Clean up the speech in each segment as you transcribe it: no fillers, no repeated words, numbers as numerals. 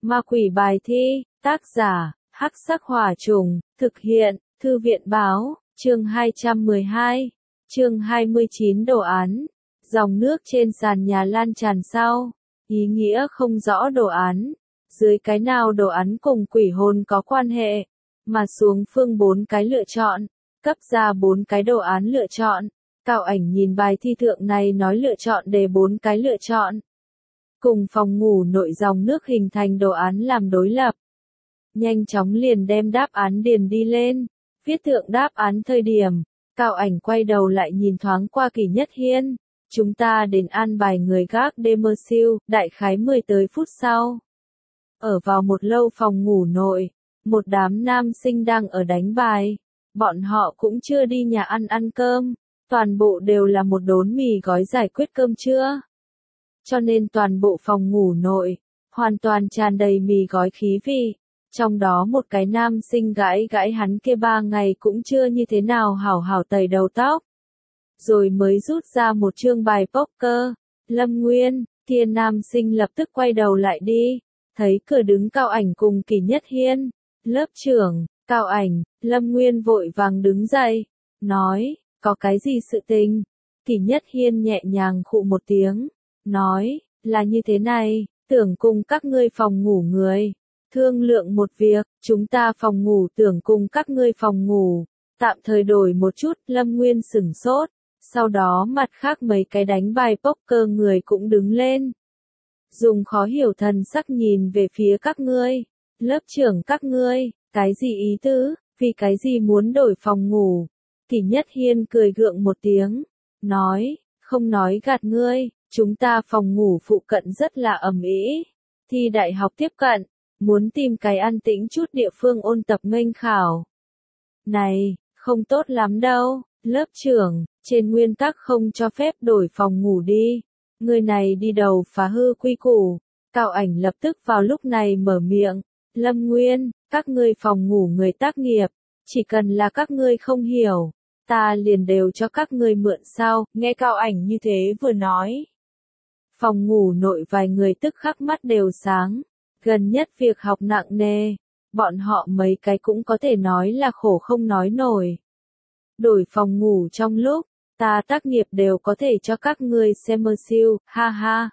Ma quỷ bài thi, tác giả, Hắc Sắc Hỏa Trùng, thực hiện, Thư viện báo, chương 212, chương 29 đồ án. Dòng nước trên sàn nhà lan tràn sau, ý nghĩa không rõ đồ án, dưới cái nào đồ án cùng quỷ hồn có quan hệ, mà xuống phương 4 cái lựa chọn, cấp ra 4 cái đồ án lựa chọn. Cao Ảnh nhìn bài thi thượng này nói lựa chọn đề 4 cái lựa chọn. Cùng phòng ngủ nội dòng nước hình thành đồ án làm đối lập. Nhanh chóng liền đem đáp án điền đi lên, viết thượng đáp án thời điểm, Cao Ảnh quay đầu lại nhìn thoáng qua Kỷ Nhất Hiên. Chúng ta đến an bài người gác đêm siêu, đại khái 10 tới phút sau. Ở vào một lâu phòng ngủ nội, một đám nam sinh đang ở đánh bài. Bọn họ cũng chưa đi nhà ăn cơm, toàn bộ đều là một đốn mì gói giải quyết cơm trưa. Cho nên toàn bộ phòng ngủ nội, hoàn toàn tràn đầy mì gói khí vị. Trong đó một cái nam sinh gãi hắn kia 3 ngày cũng chưa như thế nào hảo hảo tẩy đầu tóc. Rồi mới rút ra một chương bài poker. Lâm Nguyên, kia nam sinh lập tức quay đầu lại đi, thấy cửa đứng Cao Ảnh cùng Kỷ Nhất Hiên. Lớp trưởng, Cao Ảnh, Lâm Nguyên vội vàng đứng dậy, nói, có cái gì sự tình? Kỷ Nhất Hiên nhẹ nhàng khụ một tiếng, nói, là như thế này, tưởng cùng các ngươi phòng ngủ người thương lượng một việc, chúng ta phòng ngủ tưởng cùng các ngươi phòng ngủ tạm thời đổi một chút. Lâm Nguyên sửng sốt, sau đó mặt khác mấy cái đánh bài poker người cũng đứng lên, dùng khó hiểu thần sắc nhìn về phía các ngươi. Lớp trưởng các ngươi, cái gì ý tứ, vì cái gì muốn đổi phòng ngủ? Kỷ Nhất Hiên cười gượng một tiếng, nói, không nói gạt ngươi, chúng ta phòng ngủ phụ cận rất là ầm ĩ, thi đại học tiếp cận, muốn tìm cái an tĩnh chút địa phương ôn tập nghênh khảo. Này, không tốt lắm đâu, lớp trưởng, trên nguyên tắc không cho phép đổi phòng ngủ đi. Người này đi đầu phá hư quy củ. Cao Ảnh lập tức vào lúc này mở miệng, Lâm Nguyên, các ngươi phòng ngủ người tác nghiệp, chỉ cần là các ngươi không hiểu, ta liền đều cho các ngươi mượn sau. Nghe Cao Ảnh như thế vừa nói, phòng ngủ nội vài người tức khắc mắt đều sáng. Gần nhất việc học nặng nề, bọn họ mấy cái cũng có thể nói là khổ không nói nổi. Đổi phòng ngủ trong lúc ta tác nghiệp đều có thể cho các ngươi xem siêu, ha ha.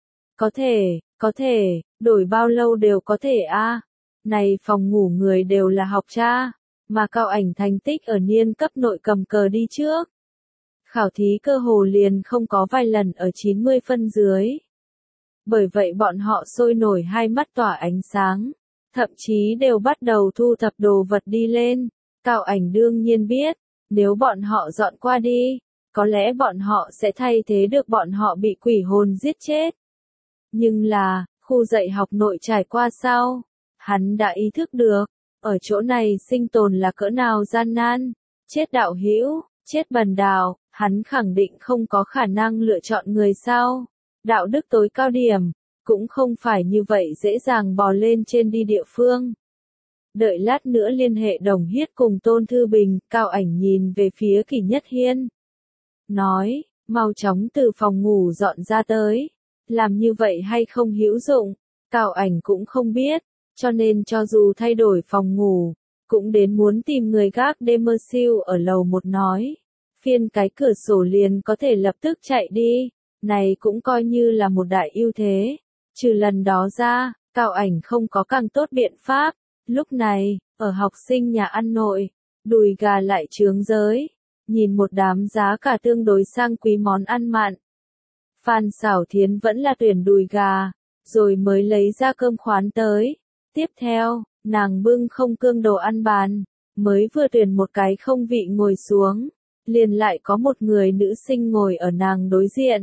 Có thể, đổi bao lâu đều có thể a. Này phòng ngủ người đều là học cha, mà Cao Ảnh thành tích ở niên cấp nội cầm cờ đi trước. Khảo thí cơ hồ liền không có vài lần ở 90 phân dưới. Bởi vậy bọn họ sôi nổi hai mắt tỏa ánh sáng, thậm chí đều bắt đầu thu thập đồ vật đi lên. Cao Ảnh đương nhiên biết, nếu bọn họ dọn qua đi, có lẽ bọn họ sẽ thay thế được bọn họ bị quỷ hồn giết chết. Nhưng là, khu dạy học nội trải qua sau, hắn đã ý thức được, ở chỗ này sinh tồn là cỡ nào gian nan, chết đạo hữu, chết bần đạo, hắn khẳng định không có khả năng lựa chọn người sau. Đạo đức tối cao điểm, cũng không phải như vậy dễ dàng bò lên trên đi địa phương. Đợi lát nữa liên hệ Đồng Hiết cùng Tôn Thư Bình. Cao Ảnh nhìn về phía Kỷ Nhất Hiên, nói, mau chóng từ phòng ngủ dọn ra tới. Làm như vậy hay không hữu dụng, Cao Ảnh cũng không biết, cho nên cho dù thay đổi phòng ngủ, cũng đến muốn tìm người gác đêm siêu ở lầu 1 nói. Phiên cái cửa sổ liền có thể lập tức chạy đi, này cũng coi như là một đại ưu thế. Trừ lần đó ra, Cao Ảnh không có càng tốt biện pháp. Lúc này, ở học sinh nhà ăn nội, đùi gà lại chướng giới, nhìn một đám giá cả tương đối sang quý món ăn mặn. Phan Xảo Thiến vẫn là tuyển đùi gà, rồi mới lấy ra cơm khoán tới. Tiếp theo, nàng bưng không cương đồ ăn bàn, mới vừa tuyển một cái không vị ngồi xuống, liền lại có một người nữ sinh ngồi ở nàng đối diện.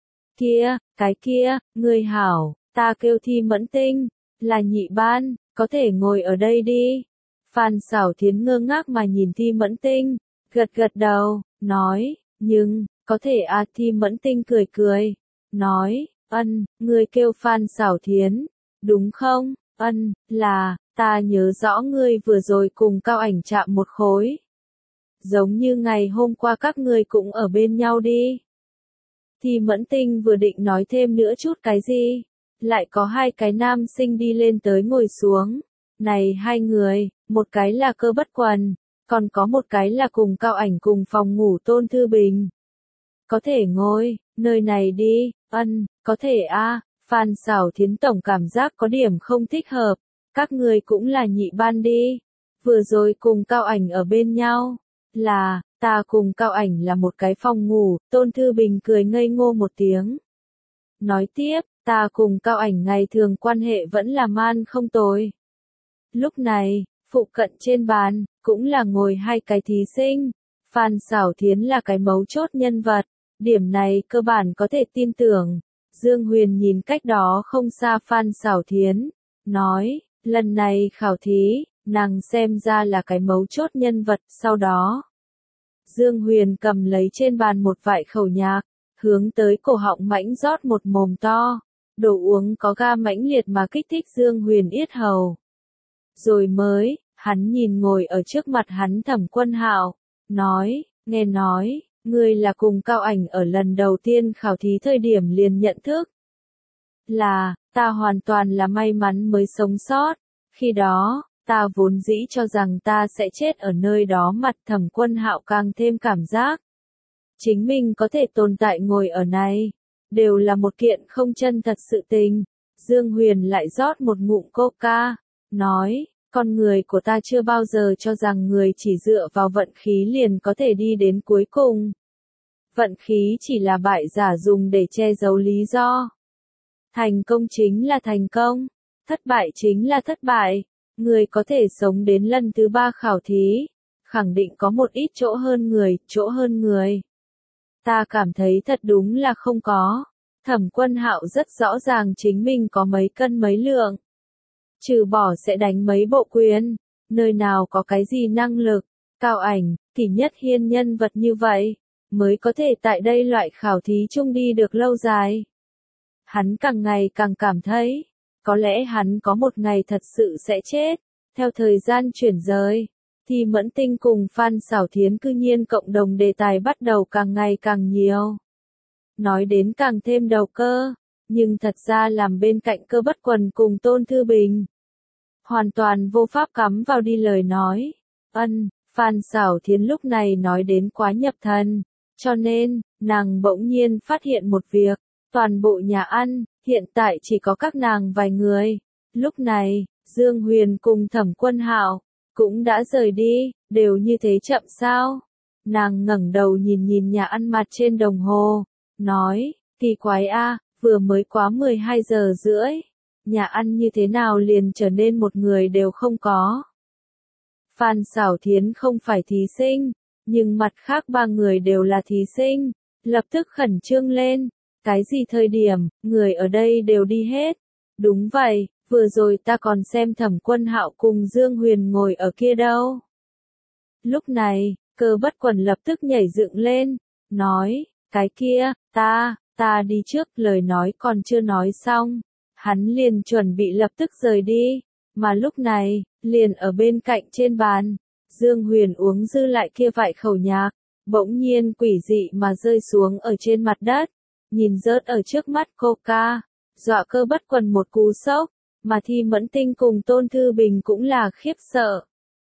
Cái kia, người hảo, ta kêu Thi Mẫn Tinh, là nhị ban, có thể ngồi ở đây đi. Phan Xảo Thiến ngơ ngác mà nhìn Thi Mẫn Tinh, gật đầu, nói, nhưng, có thể à. Thi Mẫn Tinh cười, nói, ngươi kêu Phan Xảo Thiến, đúng không? Là, ta nhớ rõ ngươi vừa rồi cùng Cao Ảnh chạm một khối. Giống như ngày hôm qua các ngươi cũng ở bên nhau đi. Thi Mẫn Tinh vừa định nói thêm nữa chút cái gì, lại có hai cái nam sinh đi lên tới ngồi xuống. Này hai người, một cái là Cơ Bất Quần, còn có một cái là cùng Cao Ảnh cùng phòng ngủ Tôn Thư Bình. Có thể ngồi, nơi này đi, có thể a. Phan Xảo Thiến tổng cảm giác có điểm không thích hợp, các người cũng là nhị ban đi, vừa rồi cùng Cao Ảnh ở bên nhau, là, ta cùng Cao Ảnh là một cái phòng ngủ, Tôn Thư Bình cười ngây ngô một tiếng. Nói tiếp, ta cùng Cao Ảnh ngày thường quan hệ vẫn là man không tồi. Lúc này, phụ cận trên bàn, cũng là ngồi hai cái thí sinh, Phan Xảo Thiến là cái mấu chốt nhân vật, điểm này cơ bản có thể tin tưởng. Dương Huyền nhìn cách đó không xa Phan Xảo Thiến, nói, lần này khảo thí, nàng xem ra là cái mấu chốt nhân vật, sau đó. Dương Huyền cầm lấy trên bàn một vại khẩu nhạc, hướng tới cổ họng mãnh rót một mồm to, đồ uống có ga mãnh liệt mà kích thích Dương Huyền yết hầu. Rồi mới, hắn nhìn ngồi ở trước mặt hắn Thẩm Quân Hạo, nói, nghe nói, ngươi là cùng Cao Ảnh ở lần đầu tiên khảo thí thời điểm liền nhận thức. Là, ta hoàn toàn là may mắn mới sống sót, khi đó, ta vốn dĩ cho rằng ta sẽ chết ở nơi đó. Mặt Thẩm Quân Hạo càng thêm cảm giác. Chính mình có thể tồn tại ngồi ở này, đều là một kiện không chân thật sự tình. Dương Huyền lại rót một ngụm coca, nói, con người của ta chưa bao giờ cho rằng người chỉ dựa vào vận khí liền có thể đi đến cuối cùng. Vận khí chỉ là bại giả dùng để che giấu lý do. Thành công chính là thành công, thất bại chính là thất bại. Người có thể sống đến lần thứ 3 khảo thí, khẳng định có một ít chỗ hơn người. Ta cảm thấy thật đúng là không có. Thẩm Quân Hạo rất rõ ràng chính mình có mấy cân mấy lượng. Trừ bỏ sẽ đánh mấy bộ quyền, nơi nào có cái gì năng lực, Cao Ảnh, thì nhất hiên nhân vật như vậy, mới có thể tại đây loại khảo thí chung đi được lâu dài. Hắn càng ngày càng cảm thấy, có lẽ hắn có một ngày thật sự sẽ chết. Theo thời gian chuyển rời, thì Mẫn Tinh cùng Phan Xảo Thiến cư nhiên cộng đồng đề tài bắt đầu càng ngày càng nhiều. Nói đến càng thêm đầu cơ, nhưng thật ra làm bên cạnh Cơ Bất Quần cùng Tôn Thư Bình. Hoàn toàn vô pháp cắm vào đi lời nói. Phan Xảo Thiến lúc này nói đến quá nhập thần, cho nên, nàng bỗng nhiên phát hiện một việc, toàn bộ nhà ăn, hiện tại chỉ có các nàng vài người. Lúc này, Dương Huyền cùng Thẩm Quân Hạo cũng đã rời đi, đều như thế chậm sao? Nàng ngẩng đầu nhìn nhà ăn mặt trên đồng hồ, nói, kỳ quái a, vừa mới quá 12 giờ rưỡi, nhà ăn như thế nào liền trở nên một người đều không có. Phan Xảo Thiến không phải thí sinh, nhưng mặt khác ba người đều là thí sinh, lập tức khẩn trương lên, cái gì thời điểm, người ở đây đều đi hết. Đúng vậy, vừa rồi ta còn xem Thẩm Quân Hạo cùng Dương Huyền ngồi ở kia đâu. Lúc này, Cơ Bất Quần lập tức nhảy dựng lên, nói, cái kia, ta đi trước, lời nói còn chưa nói xong. Hắn liền chuẩn bị lập tức rời đi, mà lúc này, liền ở bên cạnh trên bàn, Dương Huyền uống dư lại kia vại khẩu nhạc, bỗng nhiên quỷ dị mà rơi xuống ở trên mặt đất, nhìn rớt ở trước mắt coca, dọa Cơ Bất Quần một cú sốc, mà Thi Mẫn Tinh cùng Tôn Thư Bình cũng là khiếp sợ.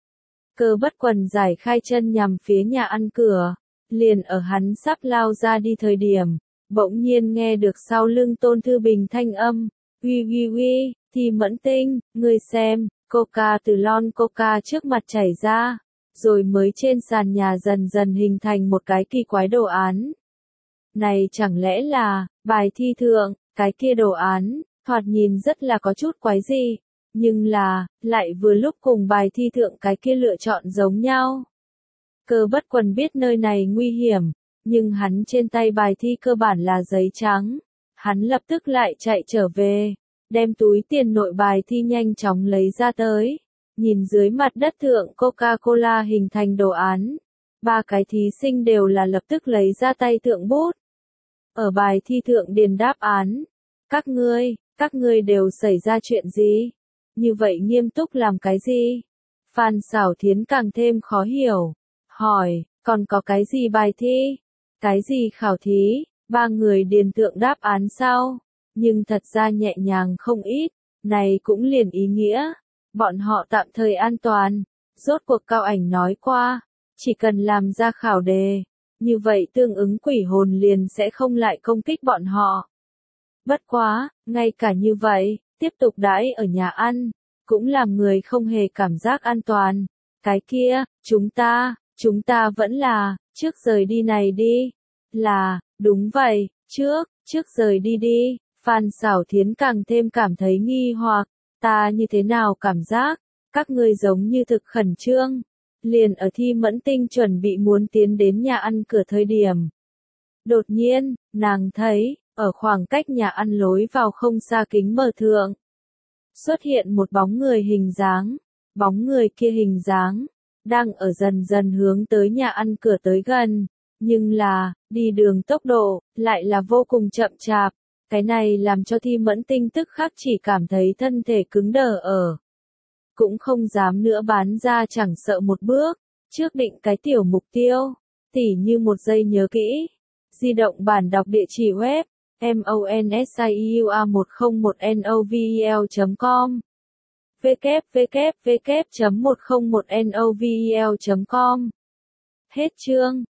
Cơ Bất Quần giải khai chân nhằm phía nhà ăn cửa, liền ở hắn sắp lao ra đi thời điểm, bỗng nhiên nghe được sau lưng Tôn Thư Bình thanh âm, uy, Thi Mẫn Tinh, ngươi xem, coca từ lon coca trước mặt chảy ra, rồi mới trên sàn nhà dần dần hình thành một cái kỳ quái đồ án. Này chẳng lẽ là, bài thi thượng, cái kia đồ án, thoạt nhìn rất là có chút quái gì, nhưng là, lại vừa lúc cùng bài thi thượng cái kia lựa chọn giống nhau. Cơ Bất Quần biết nơi này nguy hiểm, nhưng hắn trên tay bài thi cơ bản là giấy trắng. Hắn lập tức lại chạy trở về, đem túi tiền nội bài thi nhanh chóng lấy ra tới. Nhìn dưới mặt đất thượng Coca-Cola hình thành đồ án. Ba cái thí sinh đều là lập tức lấy ra tay thượng bút. Ở bài thi thượng điền đáp án. Các ngươi đều xảy ra chuyện gì? Như vậy nghiêm túc làm cái gì? Phan Xảo Thiến càng thêm khó hiểu. Hỏi, còn có cái gì bài thi? Cái gì khảo thí? Ba người điền thượng đáp án sau. nhưng thật ra nhẹ nhàng không ít, này cũng liền ý nghĩa, bọn họ tạm thời an toàn, rốt cuộc Cao Ảnh nói qua, chỉ cần làm ra khảo đề, như vậy tương ứng quỷ hồn liền sẽ không lại công kích bọn họ. Bất quá, ngay cả như vậy, tiếp tục đãi ở nhà ăn, cũng làm người không hề cảm giác an toàn. Cái kia, chúng ta vẫn là, trước rời đi này đi. Là, đúng vậy, trước rời đi đi. Phan Xảo Thiến càng thêm cảm thấy nghi hoặc, ta như thế nào cảm giác, các ngươi giống như thực khẩn trương. Liền ở Thi Mẫn Tinh chuẩn bị muốn tiến đến nhà ăn cửa thời điểm. Đột nhiên, nàng thấy, ở khoảng cách nhà ăn lối vào không xa kính mờ thượng, xuất hiện một bóng người hình dáng, bóng người kia hình dáng, đang ở dần dần hướng tới nhà ăn cửa tới gần, nhưng là, đi đường tốc độ, lại là vô cùng chậm chạp, cái này làm cho Thi Mẫn Tinh tức khắc chỉ cảm thấy thân thể cứng đờ ở. Cũng không dám nữa bán ra chẳng sợ một bước, trước định cái tiểu mục tiêu, tỉ như một giây nhớ kỹ, di động bản đọc địa chỉ web, monsiua101novel.com www.101novel.com Hết chương.